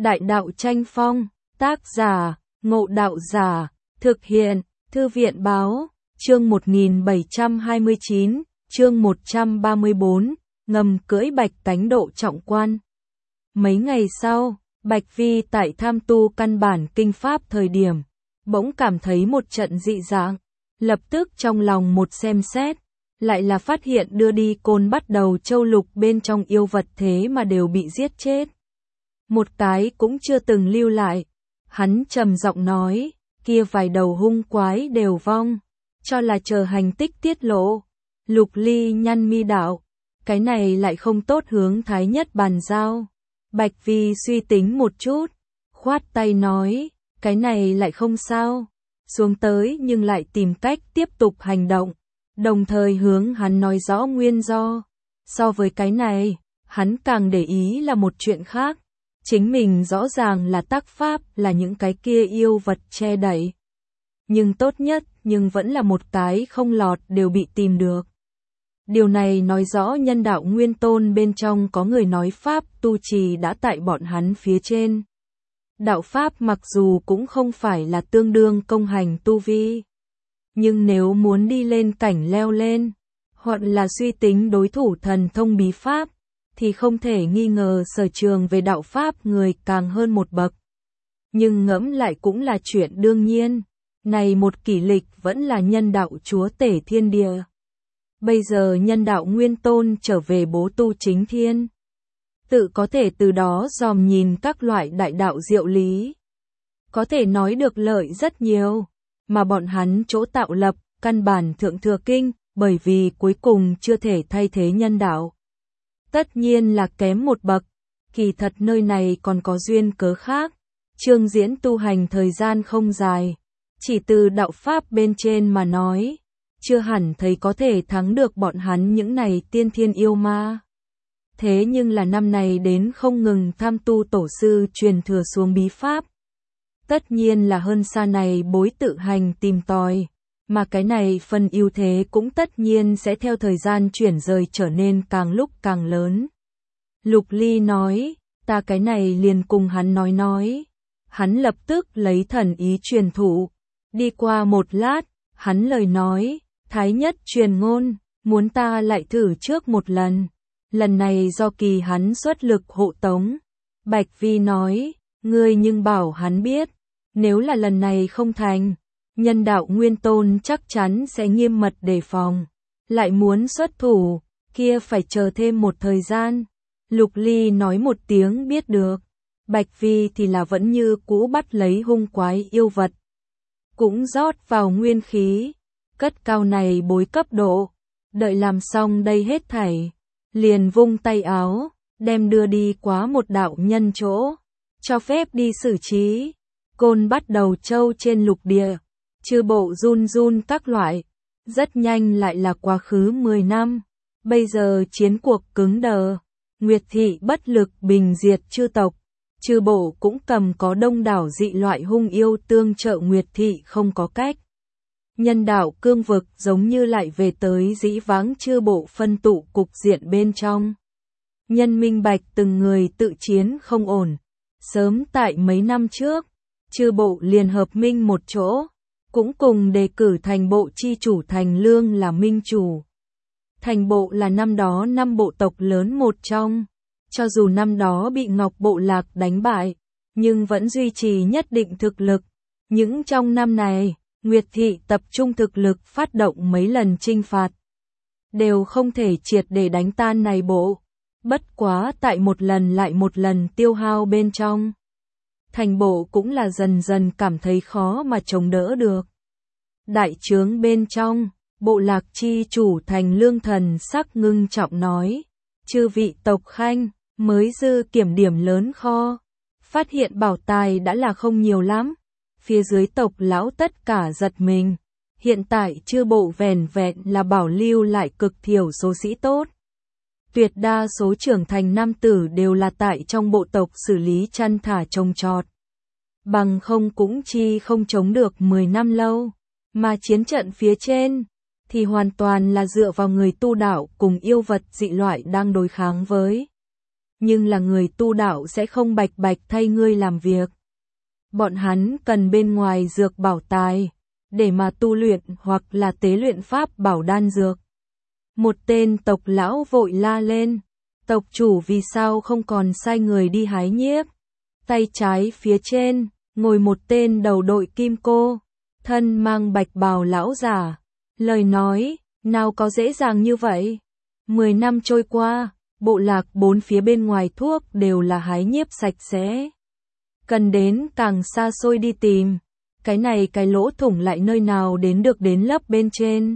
Đại đạo tranh phong, tác giả, Ngộ Đạo Giả, thực hiện, Thư viện báo, chương 1729, chương 134, ngầm cưỡi bạch tánh độ trọng quan. Mấy ngày sau, Bạch Vi tại tham tu căn bản kinh pháp thời điểm, bỗng cảm thấy một trận dị dạng, lập tức trong lòng một xem xét, lại là phát hiện đưa đi côn bắt đầu châu lục bên trong yêu vật thế mà đều bị giết chết. Một cái cũng chưa từng lưu lại. Hắn trầm giọng nói, kia vài đầu hung quái đều vong, cho là chờ hành tích tiết lộ. Lục Ly nhăn mi đạo, cái này lại không tốt hướng Thái Nhất bàn giao. Bạch Vi suy tính một chút, khoát tay nói, cái này lại không sao, xuống tới nhưng lại tìm cách tiếp tục hành động, đồng thời hướng hắn nói rõ nguyên do. So với cái này, hắn càng để ý là một chuyện khác. Chính mình rõ ràng là tác pháp là những cái kia yêu vật che đậy. Nhưng tốt nhất, nhưng vẫn là một cái không lọt đều bị tìm được. Điều này nói rõ nhân đạo nguyên tôn bên trong có người nói pháp tu trì đã tại bọn hắn phía trên. Đạo pháp mặc dù cũng không phải là tương đương công hành tu vi. Nhưng nếu muốn đi lên cảnh leo lên, hoặc là suy tính đối thủ thần thông bí pháp, thì không thể nghi ngờ sở trường về đạo pháp người càng hơn một bậc. Nhưng ngẫm lại cũng là chuyện đương nhiên, này một kỷ lịch vẫn là nhân đạo chúa tể thiên địa. Bây giờ nhân đạo nguyên tôn trở về bố tu chính thiên. Tự có thể từ đó dòm nhìn các loại đại đạo diệu lý. Có thể nói được lợi rất nhiều, mà bọn hắn chỗ tạo lập, căn bản thượng thừa kinh, bởi vì cuối cùng chưa thể thay thế nhân đạo. Tất nhiên là kém một bậc, kỳ thật nơi này còn có duyên cớ khác. Trương Diễn tu hành thời gian không dài, chỉ từ đạo pháp bên trên mà nói, chưa hẳn thấy có thể thắng được bọn hắn những này tiên thiên yêu ma. Thế nhưng là năm này đến không ngừng tham tu tổ sư truyền thừa xuống bí pháp. Tất nhiên là hơn xa này bối tự hành tìm tòi, mà cái này phần ưu thế cũng tất nhiên sẽ theo thời gian chuyển rời trở nên càng lúc càng lớn. Lục Ly nói, ta cái này liền cùng hắn nói. Hắn lập tức lấy thần ý truyền thụ. Đi qua một lát, hắn lời nói, Thái Nhất truyền ngôn, muốn ta lại thử trước một lần. Lần này do kỳ hắn xuất lực hộ tống. Bạch Vi nói, ngươi nhưng bảo hắn biết, nếu là lần này không thành, nhân đạo nguyên tôn chắc chắn sẽ nghiêm mật đề phòng. Lại muốn xuất thủ, kia phải chờ thêm một thời gian. Lục Ly nói một tiếng biết được. Bạch Vi thì là vẫn như cũ bắt lấy hung quái yêu vật. Cũng rót vào nguyên khí, cất cao này bối cấp độ. Đợi làm xong đây hết thảy, liền vung tay áo, đem đưa đi quá một đạo nhân chỗ, cho phép đi xử trí. Côn bắt đầu châu trên lục địa, chư bộ run run các loại, rất nhanh lại là quá khứ 10 năm. Bây giờ chiến cuộc cứng đờ, Nguyệt thị bất lực bình diệt chư tộc, chư bộ cũng cầm có đông đảo dị loại hung yêu tương trợ Nguyệt thị không có cách. Nhân đạo cương vực giống như lại về tới dĩ vãng chư bộ phân tụ cục diện bên trong. Nhân minh bạch từng người tự chiến không ổn. Sớm tại mấy năm trước, chư bộ liền hợp minh một chỗ, cũng cùng đề cử thành bộ chi chủ Thành Lương là minh chủ. Thành bộ là năm đó 5 bộ tộc lớn một trong, cho dù năm đó bị Ngọc Bộ Lạc đánh bại, nhưng vẫn duy trì nhất định thực lực. Những trong năm này, Nguyệt thị tập trung thực lực phát động mấy lần chinh phạt, đều không thể triệt để đánh tan này bộ. Bất quá tại một lần lại một lần tiêu hao bên trong, thành bộ cũng là dần dần cảm thấy khó mà chống đỡ được. Đại trướng bên trong, bộ lạc chi chủ Thành Lương thần sắc ngưng trọng nói, chư vị tộc khanh, mới dư kiểm điểm lớn kho, phát hiện bảo tài đã là không nhiều lắm. Phía dưới tộc lão tất cả giật mình, hiện tại chư bộ vẻn vẹn là bảo lưu lại cực thiểu số sĩ tốt. Tuyệt đa số trưởng thành nam tử đều là tại trong bộ tộc xử lý chăn thả trồng trọt. Bằng không cũng chi không chống được 10 năm lâu, mà chiến trận phía trên thì hoàn toàn là dựa vào người tu đạo cùng yêu vật dị loại đang đối kháng với. nhưng là người tu đạo sẽ không bạch bạch thay ngươi làm việc. Bọn hắn cần bên ngoài dược bảo tài, để mà tu luyện hoặc là tế luyện pháp bảo đan dược. Một tên tộc lão vội la lên, tộc chủ vì sao không còn sai người đi hái nhiếp. Tay trái phía trên, ngồi một tên đầu đội kim cô, thân mang bạch bào lão giả. Lời nói, nào có dễ dàng như vậy. 10 năm trôi qua, bộ lạc bốn phía bên ngoài thuốc đều là hái nhiếp sạch sẽ. Cần đến càng xa xôi đi tìm, cái này cái lỗ thủng lại nơi nào đến được đến lớp bên trên.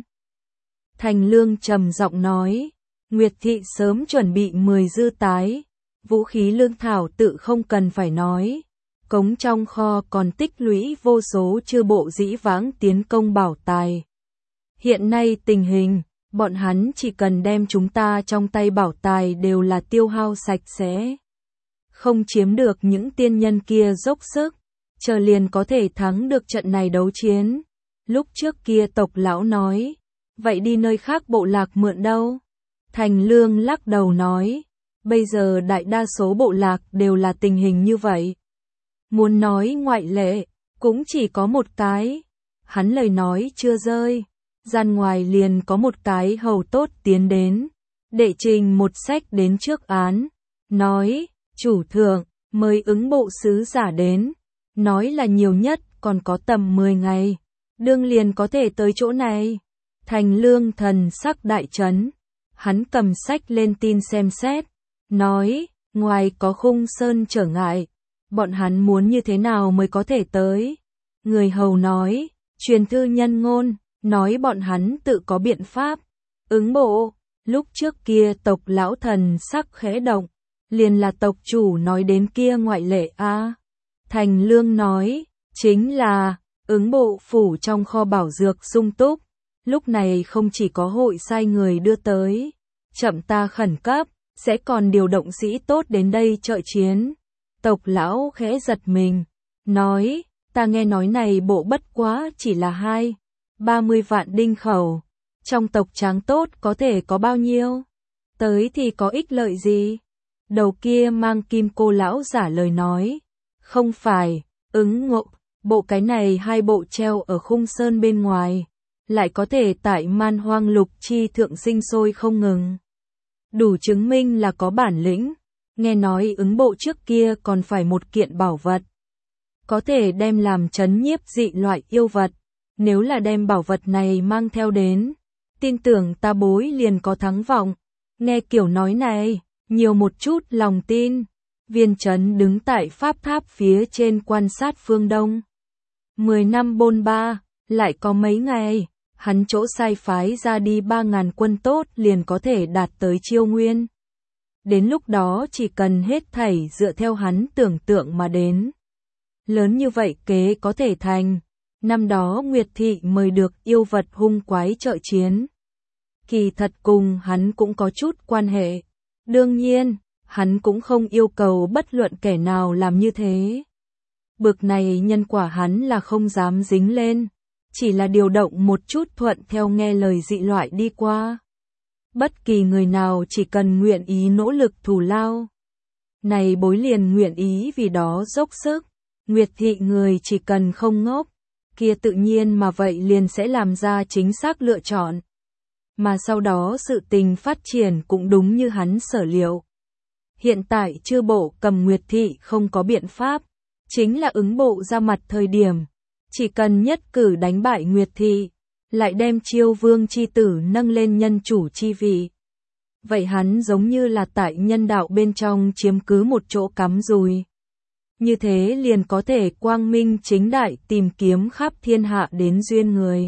Thành Lương trầm giọng nói, Nguyệt thị sớm chuẩn bị 10 dư tái, vũ khí lương thảo tự không cần phải nói. Cống trong kho còn tích lũy vô số chư bộ dĩ vãng tiến công bảo tài. Hiện nay tình hình, bọn hắn chỉ cần đem chúng ta trong tay bảo tài đều là tiêu hao sạch sẽ. Không chiếm được những tiên nhân kia dốc sức, chờ liền có thể thắng được trận này đấu chiến. Lúc trước kia tộc lão nói, vậy đi nơi khác bộ lạc mượn đâu? Thành Lương lắc đầu nói, bây giờ đại đa số bộ lạc đều là tình hình như vậy. Muốn nói ngoại lệ, cũng chỉ có một cái. Hắn lời nói chưa rơi, gian ngoài liền có một cái hầu tốt tiến đến, đệ trình một sách đến trước án, nói, chủ thượng, mời ứng bộ sứ giả đến, nói là nhiều nhất còn có tầm 10 ngày, đương liền có thể tới chỗ này. Thành Lương thần sắc đại chấn, hắn cầm sách lên tin xem xét, nói, ngoài có Khung Sơn trở ngại, bọn hắn muốn như thế nào mới có thể tới. Người hầu nói, truyền thư nhân ngôn, nói bọn hắn tự có biện pháp. Ứng bộ, lúc trước kia tộc lão thần sắc khẽ động, liền là tộc chủ nói đến kia ngoại lệ a. Thành Lương nói, chính là, ứng bộ phủ trong kho bảo dược sung túc, lúc này không chỉ có hội sai người đưa tới, chậm ta khẩn cấp, sẽ còn điều động sĩ tốt đến đây trợ chiến. Tộc lão khẽ giật mình, nói, ta nghe nói này bộ bất quá chỉ là 20-30 vạn đinh khẩu, trong tộc tráng tốt có thể có bao nhiêu? Tới thì có ích lợi gì? Đầu kia mang kim cô lão giả lời nói, không phải, ứng ngộ, bộ cái này 2 bộ treo ở Khung Sơn bên ngoài, lại có thể tại man hoang lục chi thượng sinh sôi không ngừng. Đủ chứng minh là có bản lĩnh. Nghe nói ứng bộ trước kia còn phải một kiện bảo vật, có thể đem làm trấn nhiếp dị loại yêu vật. Nếu là đem bảo vật này mang theo đến, tin tưởng ta bối liền có thắng vọng. Nghe kiểu nói này, nhiều một chút lòng tin. Viên Chấn đứng tại pháp tháp phía trên quan sát phương đông. 10 năm bôn ba, lại có mấy ngày, hắn chỗ sai phái ra đi 3.000 quân tốt liền có thể đạt tới Chiêu Nguyên. Đến lúc đó chỉ cần hết thảy dựa theo hắn tưởng tượng mà đến. Lớn như vậy kế có thể thành. Năm đó Nguyệt Thị mời được yêu vật hung quái trợ chiến. Kỳ thật cùng hắn cũng có chút quan hệ. Đương nhiên, hắn cũng không yêu cầu bất luận kẻ nào làm như thế. Bực này nhân quả hắn là không dám dính lên. Chỉ là điều động một chút thuận theo nghe lời dị loại đi qua. Bất kỳ người nào chỉ cần nguyện ý nỗ lực thù lao. Này bối liền nguyện ý vì đó dốc sức. Nguyệt Thị người chỉ cần không ngốc, kia tự nhiên mà vậy liền sẽ làm ra chính xác lựa chọn. Mà sau đó sự tình phát triển cũng đúng như hắn sở liệu. Hiện tại chư bộ cầm Nguyệt Thị không có biện pháp, chính là ứng bộ ra mặt thời điểm. Chỉ cần nhất cử đánh bại Nguyệt Thị, lại đem Chiêu Vương chi tử nâng lên nhân chủ chi vị. Vậy hắn giống như là tại nhân đạo bên trong chiếm cứ một chỗ cắm rùi. Như thế liền có thể quang minh chính đại tìm kiếm khắp thiên hạ đến duyên người.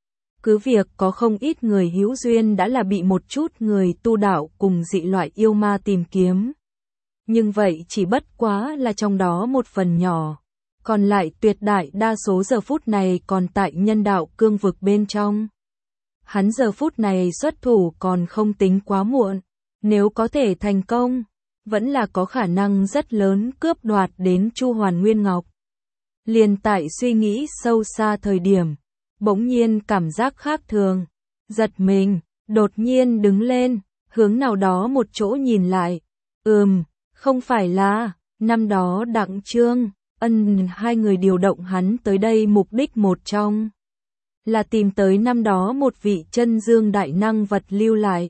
Cứ việc có không ít người hữu duyên đã là bị một chút người tu đạo cùng dị loại yêu ma tìm kiếm. Nhưng vậy chỉ bất quá là trong đó một phần nhỏ. Còn lại tuyệt đại đa số giờ phút này còn tại nhân đạo cương vực bên trong. Hắn giờ phút này xuất thủ còn không tính quá muộn. Nếu có thể thành công, vẫn là có khả năng rất lớn cướp đoạt đến Chu Hoàn Nguyên Ngọc. Liền tại suy nghĩ sâu xa thời điểm, bỗng nhiên cảm giác khác thường. Giật mình, đột nhiên đứng lên, hướng nào đó một chỗ nhìn lại. Không phải là, năm đó Đặng Trương, Ân hai người điều động hắn tới đây mục đích một trong là tìm tới năm đó một vị chân dương đại năng vật lưu lại.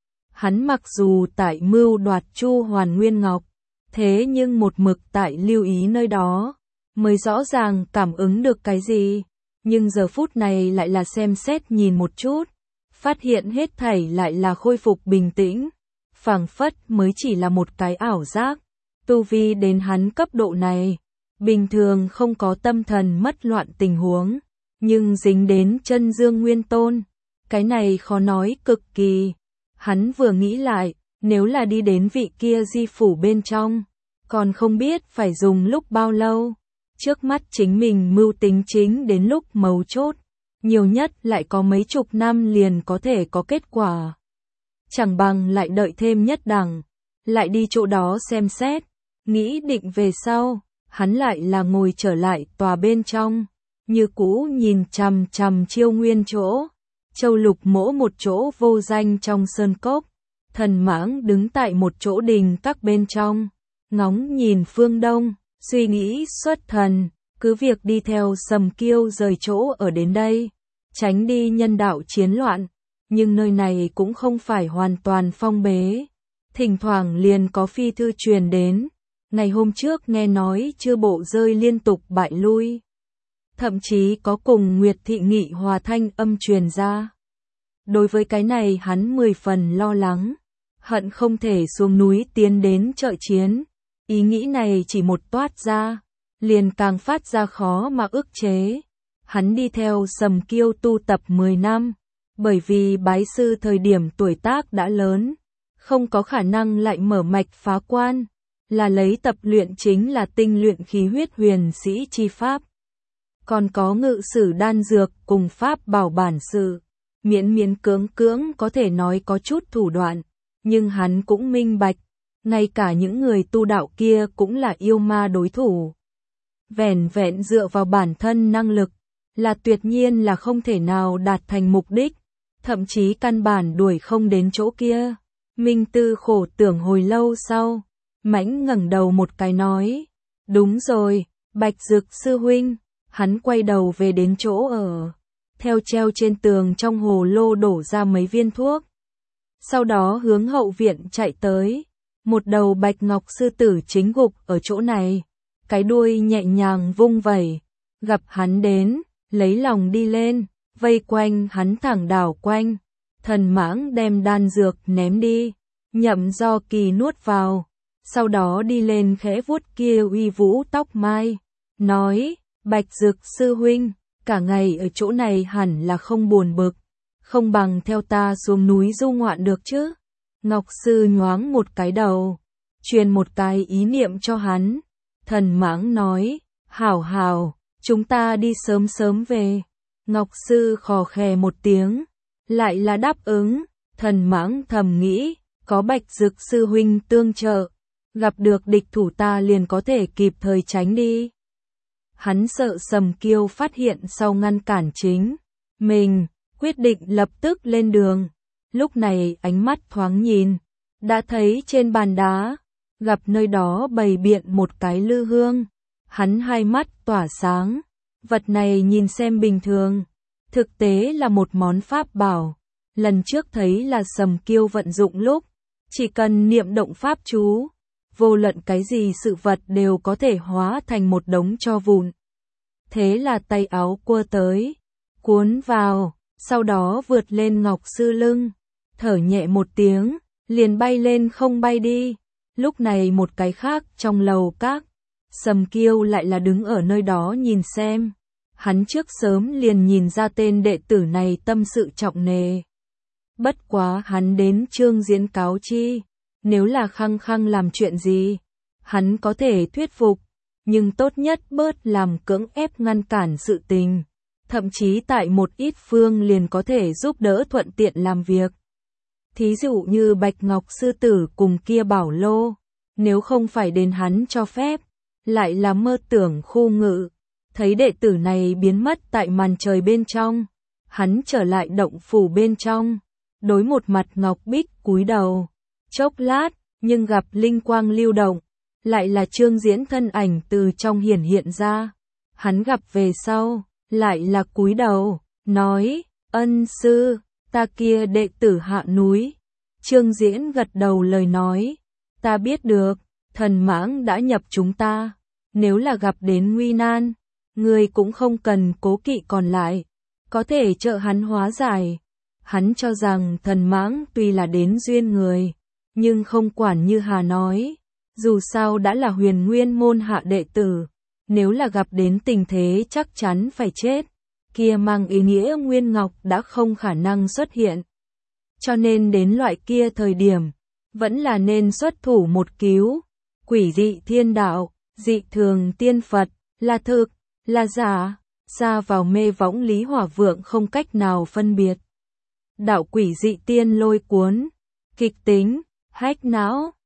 Hắn mặc dù tại mưu đoạt Chu Hoàn Nguyên Ngọc, thế nhưng một mực tại lưu ý nơi đó, mới rõ ràng cảm ứng được cái gì, nhưng giờ phút này lại là xem xét nhìn một chút, phát hiện hết thảy lại là khôi phục bình tĩnh, phảng phất mới chỉ là một cái ảo giác. Tu vi đến hắn cấp độ này, bình thường không có tâm thần mất loạn tình huống, nhưng dính đến chân dương nguyên tôn, cái này khó nói cực kỳ. Hắn vừa nghĩ lại, nếu là đi đến vị kia di phủ bên trong, còn không biết phải dùng lúc bao lâu. Trước mắt chính mình mưu tính chính đến lúc mấu chốt, nhiều nhất lại có mấy chục năm liền có thể có kết quả. Chẳng bằng lại đợi thêm nhất đẳng, lại đi chỗ đó xem xét, nghĩ định về sau, hắn lại là ngồi trở lại tòa bên trong, như cũ nhìn chằm chằm Chiêu Nguyên chỗ, Châu Lục Mỗ một chỗ vô danh trong sơn cốc, Thần Mãng đứng tại một chỗ đình các bên trong, ngóng nhìn phương đông, suy nghĩ xuất thần, cứ việc đi theo Sầm Kiêu rời chỗ ở đến đây, tránh đi nhân đạo chiến loạn, nhưng nơi này cũng không phải hoàn toàn phong bế, thỉnh thoảng liền có phi thư truyền đến. Ngày hôm trước nghe nói Chư Bộ rơi liên tục bại lui, thậm chí có cùng Nguyệt Thị Nghị hòa thanh âm truyền ra. Đối với cái này hắn 10 phần lo lắng, hận không thể xuống núi tiến đến trợ chiến. Ý nghĩ này chỉ một toát ra, liền càng phát ra khó mà ức chế. Hắn đi theo Sầm Kiêu tu tập 10 năm, bởi vì bái sư thời điểm tuổi tác đã lớn, không có khả năng lại mở mạch phá quan, là lấy tập luyện chính là tinh luyện khí huyết huyền sĩ chi pháp. Còn có ngự sử đan dược cùng pháp bảo bản sự, miễn miễn cưỡng cưỡng có thể nói có chút thủ đoạn, nhưng hắn cũng minh bạch, ngay cả những người tu đạo kia cũng là yêu ma đối thủ. Vẻn vẹn dựa vào bản thân năng lực, là tuyệt nhiên là không thể nào đạt thành mục đích, thậm chí căn bản đuổi không đến chỗ kia. Minh Tư khổ tưởng hồi lâu sau, mãnh ngẩng đầu một cái nói, đúng rồi, Bạch Dực sư huynh. Hắn quay đầu về đến chỗ ở, theo treo trên tường trong hồ lô đổ ra mấy viên thuốc. Sau đó hướng hậu viện chạy tới, một đầu bạch ngọc sư tử chính gục ở chỗ này, cái đuôi nhẹ nhàng vung vẩy, gặp hắn đến, lấy lòng đi lên, vây quanh hắn thẳng đảo quanh. Thần Mãng đem đan dược ném đi, Nhậm Do Kỳ nuốt vào, sau đó đi lên khẽ vuốt kia uy vũ tóc mai, nói, Bạch Dực sư huynh, cả ngày ở chỗ này hẳn là không buồn bực, không bằng theo ta xuống núi du ngoạn được chứ. Ngọc sư nhoáng một cái đầu, truyền một cái ý niệm cho hắn. Thần Mãng nói, hảo hảo, chúng ta đi sớm sớm về. Ngọc sư khò khè một tiếng, lại là đáp ứng. Thần Mãng thầm nghĩ, có Bạch Dực sư huynh tương trợ, gặp được địch thủ ta liền có thể kịp thời tránh đi. Hắn sợ Sầm Kiêu phát hiện sau ngăn cản chính mình, quyết định lập tức lên đường. Lúc này ánh mắt thoáng nhìn, đã thấy trên bàn đá, gặp nơi đó bày biện một cái lư hương. Hắn hai mắt tỏa sáng, vật này nhìn xem bình thường, thực tế là một món pháp bảo. Lần trước thấy là Sầm Kiêu vận dụng lúc, chỉ cần niệm động pháp chú, vô luận cái gì sự vật đều có thể hóa thành một đống tro vụn. Thế là tay áo cua tới, cuốn vào, sau đó vượt lên Ngọc sư lưng, thở nhẹ một tiếng, liền bay lên không bay đi. Lúc này một cái khác trong lầu các, Sầm Kiêu lại là đứng ở nơi đó nhìn xem. Hắn trước sớm liền nhìn ra tên đệ tử này tâm sự trọng nề. Bất quá hắn đến Trương Diễn cáo chi, nếu là khăng khăng làm chuyện gì, hắn có thể thuyết phục, nhưng tốt nhất bớt làm cưỡng ép ngăn cản sự tình, thậm chí tại một ít phương liền có thể giúp đỡ thuận tiện làm việc. Thí dụ như Bạch Ngọc sư tử cùng kia bảo lô, nếu không phải đến hắn cho phép, lại là mơ tưởng khu ngự. Thấy đệ tử này biến mất tại màn trời bên trong, hắn trở lại động phủ bên trong, đối một mặt ngọc bích cúi đầu. Chốc lát, nhưng gặp linh quang lưu động, lại là Trương Diễn thân ảnh từ trong hiển hiện ra. Hắn gặp về sau, lại là cúi đầu, nói, ân sư, ta kia đệ tử hạ núi. Trương Diễn gật đầu lời nói, ta biết được, thần mãng đã nhập chúng ta, nếu là gặp đến nguy nan, ngươi cũng không cần cố kỵ còn lại, có thể trợ hắn hóa giải. Hắn cho rằng thần mãng tuy là đến duyên người, nhưng không quản như Hà nói, dù sao đã là Huyền Nguyên môn hạ đệ tử, nếu là gặp đến tình thế chắc chắn phải chết, kia mang ý nghĩa Nguyên Ngọc đã không khả năng xuất hiện. Cho nên đến loại kia thời điểm, vẫn là nên xuất thủ một cứu. Quỷ dị thiên đạo, dị thường tiên Phật, là thực, là giả, xa vào mê võng Lý Hỏa Vượng không cách nào phân biệt. Đạo quỷ dị tiên lôi cuốn, kịch tính, hách não.